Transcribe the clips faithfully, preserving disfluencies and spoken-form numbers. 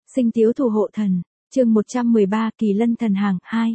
Sinh tiếu thủ hộ thần, chương một trăm mười ba Kỳ Lân Thần Hàng hai.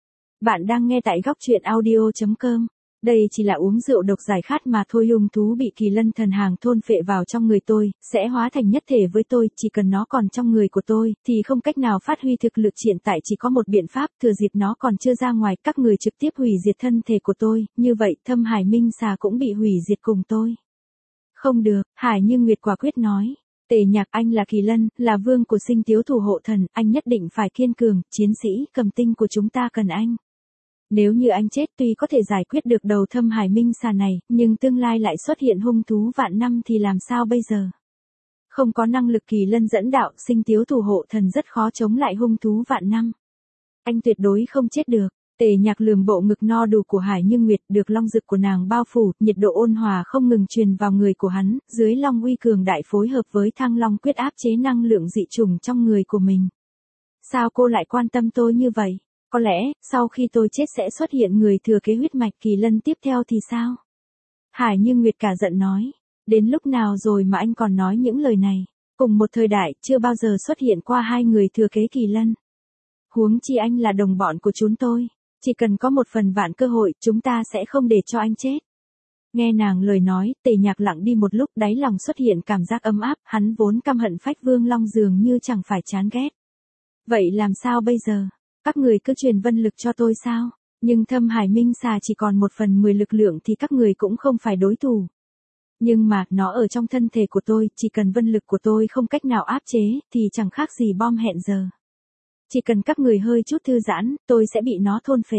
Bạn đang nghe tại góc truyện audio chấm com. Đây chỉ là uống rượu độc giải khát mà thôi. Hung thú bị Kỳ Lân Thần Hàng thôn phệ vào trong người tôi, sẽ hóa thành nhất thể với tôi. Chỉ cần nó còn trong người của tôi, thì không cách nào phát huy thực lực. Hiện tại chỉ có một biện pháp, thừa dịp nó còn chưa ra ngoài, các người trực tiếp hủy diệt thân thể của tôi. Như vậy, Thâm Hải Minh Xà cũng bị hủy diệt cùng tôi. Không được, Hải Như Nguyệt quả quyết nói. Tề Nhạc, anh là Kỳ Lân, là vương của sinh tiếu thủ hộ thần, anh nhất định phải kiên cường, chiến sĩ cầm tinh của chúng ta cần anh. Nếu như anh chết tuy có thể giải quyết được đầu Thâm Hải Minh Xà này, nhưng tương lai lại xuất hiện hung thú vạn năm thì làm sao bây giờ? Không có năng lực Kỳ Lân dẫn đạo, sinh tiếu thủ hộ thần rất khó chống lại hung thú vạn năm. Anh tuyệt đối không chết được. Tề Nhạc lườm bộ ngực no đủ của Hải Như Nguyệt, được long dực của nàng bao phủ, nhiệt độ ôn hòa không ngừng truyền vào người của hắn, dưới long uy cường đại phối hợp với Thăng Long quyết áp chế năng lượng dị chủng trong người của mình. Sao cô lại quan tâm tôi như vậy? Có lẽ, sau khi tôi chết sẽ xuất hiện người thừa kế huyết mạch Kỳ Lân tiếp theo thì sao? Hải Như Nguyệt cả giận nói. Đến lúc nào rồi mà anh còn nói những lời này? Cùng một thời đại, chưa bao giờ xuất hiện qua hai người thừa kế Kỳ Lân. Huống chi anh là đồng bọn của chúng tôi. Chỉ cần có một phần vạn cơ hội, chúng ta sẽ không để cho anh chết. Nghe nàng lời nói, Tề Nhạc lặng đi một lúc, đáy lòng xuất hiện cảm giác ấm áp, hắn vốn căm hận Phách Vương Long dường như chẳng phải chán ghét. Vậy làm sao bây giờ? Các người cứ truyền vân lực cho tôi sao? Nhưng Thâm Hải Minh Xà chỉ còn một phần mười lực lượng thì các người cũng không phải đối thủ. Nhưng mà, nó ở trong thân thể của tôi, chỉ cần vân lực của tôi không cách nào áp chế, thì chẳng khác gì bom hẹn giờ. Chỉ cần các người hơi chút thư giãn, tôi sẽ bị nó thôn phệ.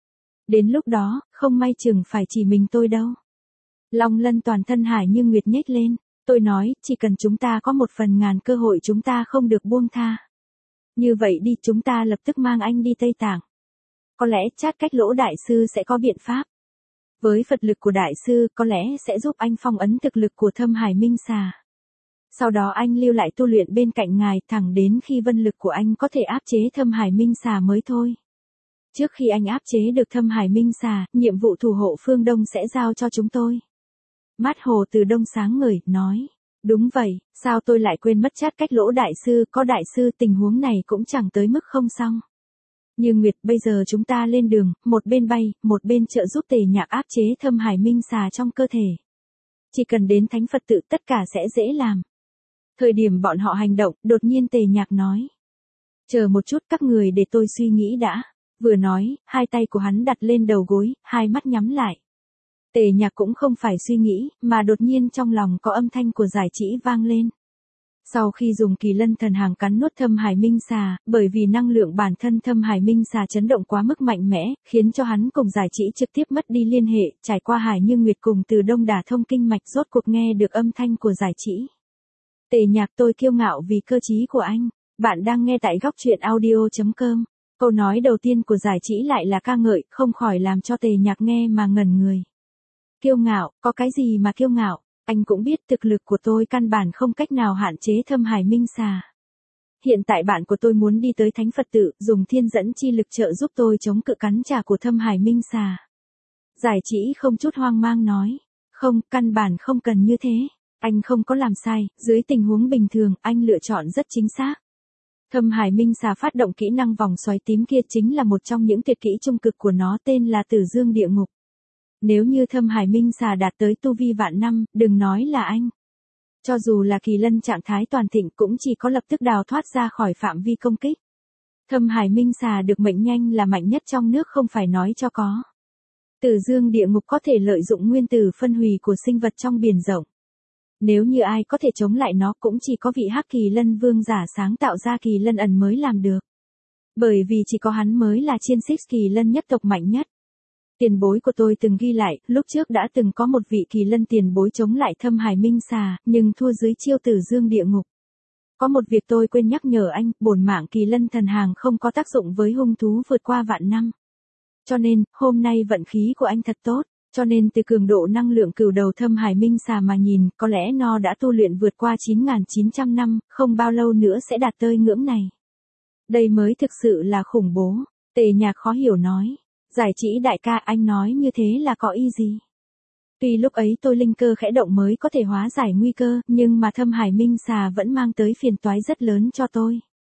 Đến lúc đó, không may chừng phải chỉ mình tôi đâu. Long lân toàn thân Hải Như Nguyệt nhếch lên. Tôi nói, chỉ cần chúng ta có một phần ngàn cơ hội chúng ta không được buông tha. Như vậy đi, chúng ta lập tức mang anh đi Tây Tạng. Có lẽ Chát Cách Lỗ đại sư sẽ có biện pháp. Với Phật lực của đại sư, có lẽ sẽ giúp anh phong ấn thực lực của Thâm Hải Minh Xà. Sau đó anh lưu lại tu luyện bên cạnh ngài, thẳng đến khi vân lực của anh có thể áp chế Thâm Hải Minh Xà mới thôi. Trước khi anh áp chế được Thâm Hải Minh Xà, nhiệm vụ thủ hộ phương Đông sẽ giao cho chúng tôi. Mắt Hồ Từ Đông sáng ngời, nói. Đúng vậy, sao tôi lại quên mất Chát Cách Lỗ đại sư, có đại sư tình huống này cũng chẳng tới mức không xong. Như Nguyệt, bây giờ chúng ta lên đường, một bên bay, một bên trợ giúp Tề Nhạc áp chế Thâm Hải Minh Xà trong cơ thể. Chỉ cần đến Thánh Phật tự tất cả sẽ dễ làm. Thời điểm bọn họ hành động, đột nhiên Tề Nhạc nói. Chờ một chút, các người để tôi suy nghĩ đã. Vừa nói, hai tay của hắn đặt lên đầu gối, hai mắt nhắm lại. Tề Nhạc cũng không phải suy nghĩ, mà đột nhiên trong lòng có âm thanh của Giải Chỉ vang lên. Sau khi dùng Kỳ Lân Thần Hàng cắn nuốt Thâm Hải Minh Xà, bởi vì năng lượng bản thân Thâm Hải Minh Xà chấn động quá mức mạnh mẽ, khiến cho hắn cùng Giải Chỉ trực tiếp mất đi liên hệ, trải qua Hải Như Nguyệt cùng Từ Đông đả thông kinh mạch, rốt cuộc nghe được âm thanh của Giải Chỉ. Tề Nhạc, tôi kiêu ngạo vì cơ trí của anh. Bạn đang nghe tại góc truyện audio chấm com. Câu nói đầu tiên của Giải Chỉ lại là ca ngợi, không khỏi làm cho Tề Nhạc nghe mà ngẩn người. Kiêu ngạo, có cái gì mà kiêu ngạo? Anh cũng biết thực lực của tôi căn bản không cách nào hạn chế Thâm Hải Minh Xà. Hiện tại bạn của tôi muốn đi tới Thánh Phật tự, dùng thiên dẫn chi lực trợ giúp tôi chống cự cắn trả của Thâm Hải Minh Xà. Giải Chỉ không chút hoang mang nói. Không, căn bản không cần như thế. Anh không có làm sai, dưới tình huống bình thường, anh lựa chọn rất chính xác. Thâm Hải Minh Xà phát động kỹ năng vòng xoáy tím kia chính là một trong những tuyệt kỹ trung cực của nó, tên là Tử Dương Địa Ngục. Nếu như Thâm Hải Minh Xà đạt tới tu vi vạn năm, đừng nói là anh. Cho dù là Kỳ Lân trạng thái toàn thịnh cũng chỉ có lập tức đào thoát ra khỏi phạm vi công kích. Thâm Hải Minh Xà được mệnh danh là mạnh nhất trong nước không phải nói cho có. Tử Dương Địa Ngục có thể lợi dụng nguyên tử phân hủy của sinh vật trong biển rộng. Nếu như ai có thể chống lại nó cũng chỉ có vị Hắc Kỳ Lân Vương giả sáng tạo ra Kỳ Lân ẩn mới làm được. Bởi vì chỉ có hắn mới là chiên xích Kỳ Lân nhất tộc mạnh nhất. Tiền bối của tôi từng ghi lại, lúc trước đã từng có một vị Kỳ Lân tiền bối chống lại Thâm Hải Minh Xà, nhưng thua dưới chiêu Tử Dương Địa Ngục. Có một việc tôi quên nhắc nhở anh, bổn mạng Kỳ Lân Thần Hàng không có tác dụng với hung thú vượt qua vạn năm. Cho nên, hôm nay vận khí của anh thật tốt. Cho nên từ cường độ năng lượng cửu đầu Thâm Hải Minh Xà mà nhìn, có lẽ nó đã tu luyện vượt qua chín nghìn chín trăm năm, không bao lâu nữa sẽ đạt tới ngưỡng này. Đây mới thực sự là khủng bố. Tề Nhạc khó hiểu nói. Giải Chỉ đại ca, anh nói như thế là có ý gì? Tuy lúc ấy tôi linh cơ khẽ động mới có thể hóa giải nguy cơ, nhưng mà Thâm Hải Minh Xà vẫn mang tới phiền toái rất lớn cho tôi.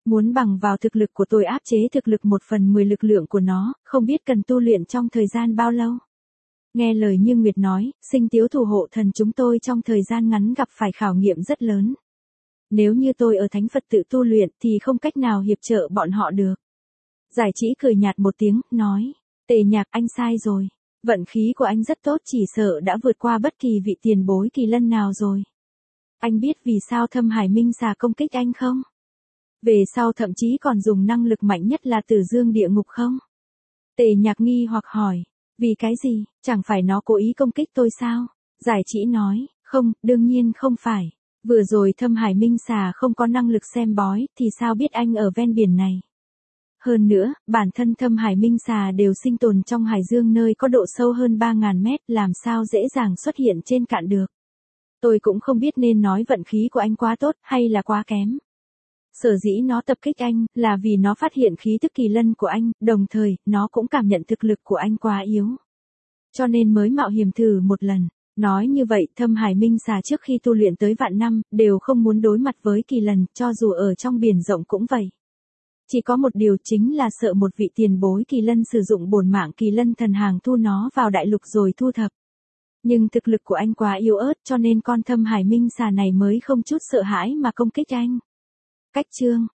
Muốn bằng vào thực lực của tôi áp chế thực lực một phần mười lực lượng của nó, không biết cần tu luyện trong thời gian bao lâu. Nghe lời Như Nguyệt nói, Sinh Tiếu thủ hộ thần chúng tôi trong thời gian ngắn gặp phải khảo nghiệm rất lớn. Nếu như tôi ở thánh Phật tự tu luyện thì không cách nào hiệp trợ bọn họ được. Giải Chỉ cười nhạt một tiếng, nói, Tề Nhạc anh sai rồi. Vận khí của anh rất tốt, chỉ sợ đã vượt qua bất kỳ vị tiền bối kỳ lân nào rồi. Anh biết vì sao Thâm Hải Minh xà công kích anh không? Về sau thậm chí còn dùng năng lực mạnh nhất là Tử Dương địa ngục không? Tề Nhạc nghi hoặc hỏi, vì cái gì, chẳng phải nó cố ý công kích tôi sao? Giải Chỉ nói, không, đương nhiên không phải. Vừa rồi Thâm Hải Minh xà không có năng lực xem bói, thì sao biết anh ở ven biển này? Hơn nữa, bản thân Thâm Hải Minh xà đều sinh tồn trong hải dương nơi có độ sâu hơn ba nghìn mét, làm sao dễ dàng xuất hiện trên cạn được. Tôi cũng không biết nên nói vận khí của anh quá tốt hay là quá kém. Sở dĩ nó tập kích anh, là vì nó phát hiện khí tức kỳ lân của anh, đồng thời, nó cũng cảm nhận thực lực của anh quá yếu. Cho nên mới mạo hiểm thử một lần. Nói như vậy, Thâm Hải Minh xà trước khi tu luyện tới vạn năm, đều không muốn đối mặt với kỳ lân, cho dù ở trong biển rộng cũng vậy. Chỉ có một điều chính là sợ một vị tiền bối kỳ lân sử dụng bổn mạng kỳ lân thần hàng thu nó vào đại lục rồi thu thập. Nhưng thực lực của anh quá yếu ớt cho nên con Thâm Hải Minh xà này mới không chút sợ hãi mà công kích anh. Cách chương